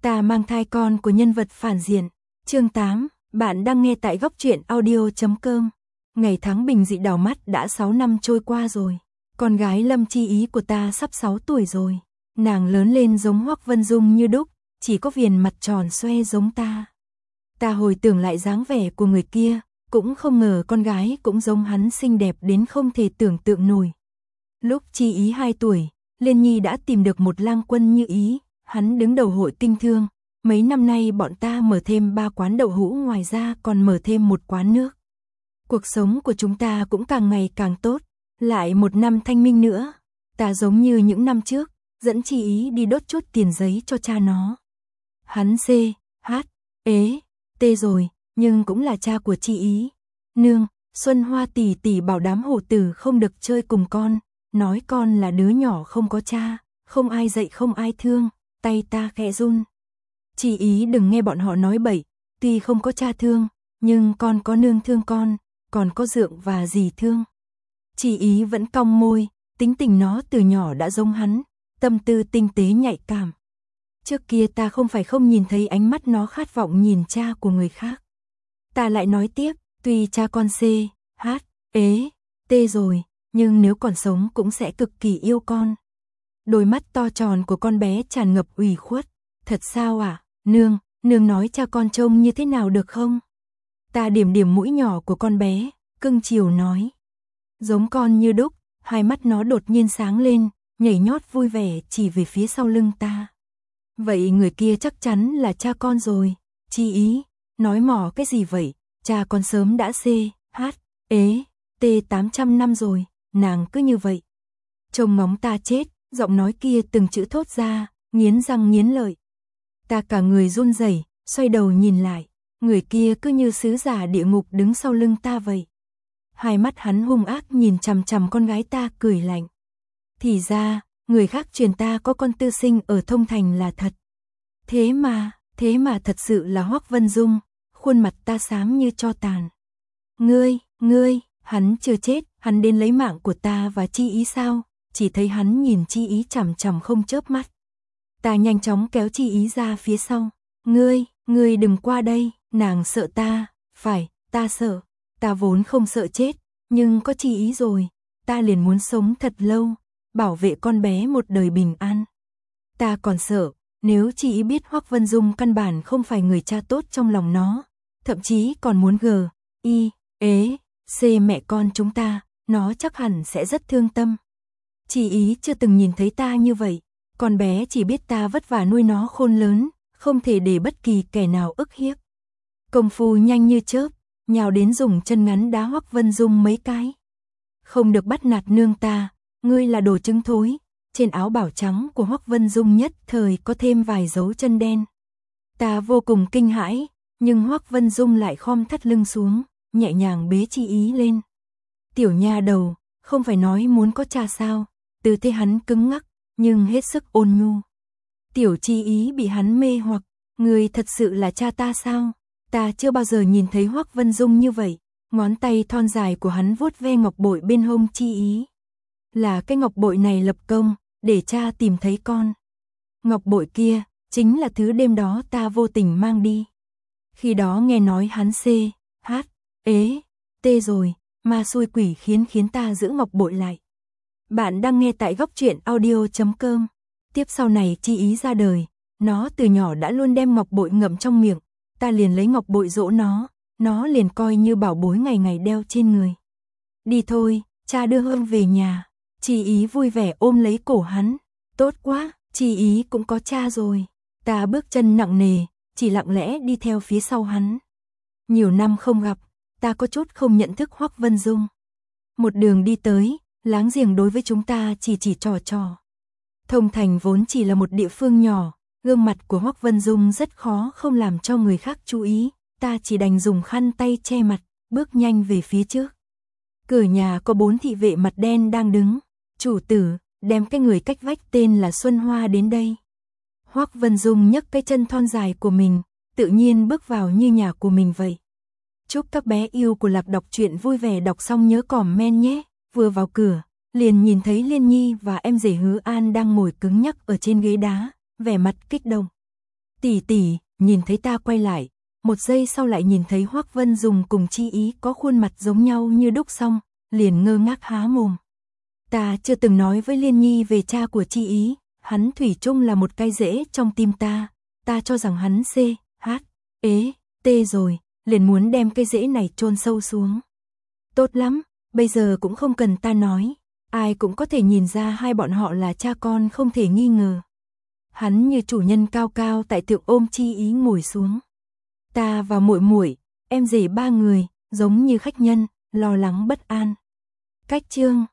Ta mang thai con của nhân vật phản diện. Chương 8, bạn đang nghe tại góc truyện audio.com. Ngày tháng bình dị đảo mắt đã 6 năm trôi qua rồi. Con gái Lâm Chi Ý của ta sắp 6 tuổi rồi. Nàng lớn lên giống Hoắc Vân Dung như đúc, chỉ có viền mặt tròn xoe giống ta. Ta hồi tưởng lại dáng vẻ của người kia, cũng không ngờ con gái cũng giống hắn xinh đẹp đến không thể tưởng tượng nổi. Lúc Chi Ý 2 tuổi, Liên Nhi đã tìm được một lang quân như ý, hắn đứng đầu hội kinh thương. Mấy năm nay bọn ta mở thêm 3 quán đậu hũ, ngoài ra còn mở thêm một quán nước. Cuộc sống của chúng ta cũng càng ngày càng tốt, lại một năm thanh minh nữa. Ta giống như những năm trước, dẫn Chi Ý đi đốt chút tiền giấy cho cha nó. Hắn C, H, ế, T rồi, nhưng cũng là cha của Chi Ý. Nương, Xuân Hoa tỷ tỷ bảo đám hổ tử không được chơi cùng con, nói con là đứa nhỏ không có cha, không ai dạy không ai thương, tay ta khẽ run. Chi Ý đừng nghe bọn họ nói bậy, tuy không có cha thương, nhưng con có nương thương con, còn có dượng và dì thương. Chi Ý vẫn cong môi, tính tình nó từ nhỏ đã giống hắn, tâm tư tinh tế nhạy cảm. Trước kia ta không phải không nhìn thấy ánh mắt nó khát vọng nhìn cha của người khác. Ta lại nói tiếp, tuy cha con C, H, ế, T rồi, nhưng nếu còn sống cũng sẽ cực kỳ yêu con. Đôi mắt to tròn của con bé tràn ngập ủy khuất. Thật sao à, nương nói cha con trông như thế nào được không? Ta điểm điểm mũi nhỏ của con bé, cưng chiều nói. Giống con như đúc, hai mắt nó đột nhiên sáng lên, nhảy nhót vui vẻ chỉ về phía sau lưng ta. Vậy người kia chắc chắn là cha con rồi. Chi Ý, nói mỏ cái gì vậy? Cha con sớm đã C, H, ế, T 800 năm rồi, nàng cứ như vậy. Trông ngóng ta chết, giọng nói kia từng chữ thốt ra, nghiến răng nghiến lợi. Ta cả người run rẩy, xoay đầu nhìn lại, người kia cứ như sứ giả địa ngục đứng sau lưng ta vậy. Hai mắt hắn hung ác nhìn chằm chằm con gái ta cười lạnh. Thì ra, người khác truyền ta có con tư sinh ở Thông Thành là thật. Thế mà thật sự là Hoắc Vân Dung, khuôn mặt ta xám như tro tàn. Ngươi, hắn chưa chết, hắn đến lấy mạng của ta và Chi Ý sao? Chỉ thấy hắn nhìn Chi Ý chằm chằm không chớp mắt. Ta nhanh chóng kéo Chi Ý ra phía sau. Ngươi đừng qua đây, nàng sợ ta. Phải, ta sợ. Ta vốn không sợ chết, nhưng có Chi Ý rồi, ta liền muốn sống thật lâu, bảo vệ con bé một đời bình an. Ta còn sợ, nếu Chi Ý biết Hoắc Vân Dung căn bản không phải người cha tốt trong lòng nó, thậm chí còn muốn G, I, ế, C mẹ con chúng ta, nó chắc hẳn sẽ rất thương tâm. Chi Ý chưa từng nhìn thấy ta như vậy, con bé chỉ biết ta vất vả nuôi nó khôn lớn, không thể để bất kỳ kẻ nào ức hiếp. Công phu nhanh như chớp, nhào đến dùng chân ngắn đá Hoắc Vân Dung mấy cái. Không được bắt nạt nương ta, ngươi là đồ trứng thối. Trên áo bảo trắng của Hoắc Vân Dung nhất thời có thêm vài dấu chân đen. Ta vô cùng kinh hãi, nhưng Hoắc Vân Dung lại khom thắt lưng xuống, nhẹ nhàng bế Chi Ý lên. Tiểu nha đầu, không phải nói muốn có cha sao? Tư thế hắn cứng ngắc, nhưng hết sức ôn nhu. Tiểu Chi Ý bị hắn mê hoặc, người thật sự là cha ta sao? Ta chưa bao giờ nhìn thấy Hoắc Vân Dung như vậy. Ngón tay thon dài của hắn vuốt ve ngọc bội bên hông Chi Ý. Là cái ngọc bội này lập công, để cha tìm thấy con. Ngọc bội kia, chính là thứ đêm đó ta vô tình mang đi. Khi đó nghe nói hắn C, H, ế, T rồi, ma xui quỷ khiến ta giữ ngọc bội lại. Bạn đang nghe tại góc truyện audio.com. Tiếp sau này Chi Ý ra đời, nó từ nhỏ đã luôn đem ngọc bội ngậm trong miệng, ta liền lấy ngọc bội dỗ nó liền coi như bảo bối ngày ngày đeo trên người. Đi thôi, cha đưa Hương về nhà. Chi Ý vui vẻ ôm lấy cổ hắn. Tốt quá, Chi Ý cũng có cha rồi. Ta bước chân nặng nề, chỉ lặng lẽ đi theo phía sau hắn. Nhiều năm không gặp, ta có chút không nhận thức Hoắc Vân Dung. Một đường đi tới, láng giềng đối với chúng ta chỉ trò. Thông Thành vốn chỉ là một địa phương nhỏ, gương mặt của Hoắc Vân Dung rất khó không làm cho người khác chú ý. Ta chỉ đành dùng khăn tay che mặt, bước nhanh về phía trước. Cửa nhà có 4 thị vệ mặt đen đang đứng. Chủ tử, đem cái người cách vách tên là Xuân Hoa đến đây. Hoắc Vân Dung nhấc cái chân thon dài của mình, tự nhiên bước vào như nhà của mình vậy. Chúc các bé yêu của Lạc đọc truyện vui vẻ, đọc xong nhớ comment nhé. Vừa vào cửa, liền nhìn thấy Liên Nhi và em rể Hứa An đang ngồi cứng nhắc ở trên ghế đá, vẻ mặt kích động. Tỷ tỷ, nhìn thấy ta quay lại, một giây sau lại nhìn thấy Hoắc Vân Dùng cùng Chi Ý có khuôn mặt giống nhau như đúc xong, liền ngơ ngác há mồm. Ta chưa từng nói với Liên Nhi về cha của Chi Ý, hắn thủy chung là một cái rễ trong tim ta cho rằng hắn C, H, ế, T rồi, liền muốn đem cái rễ này chôn sâu xuống. Tốt lắm, bây giờ cũng không cần ta nói, ai cũng có thể nhìn ra hai bọn họ là cha con không thể nghi ngờ. Hắn như chủ nhân cao cao tại thượng ôm Chi Ý ngồi xuống. Ta và muội muội, em rể ba người, giống như khách nhân, lo lắng bất an. Cách chương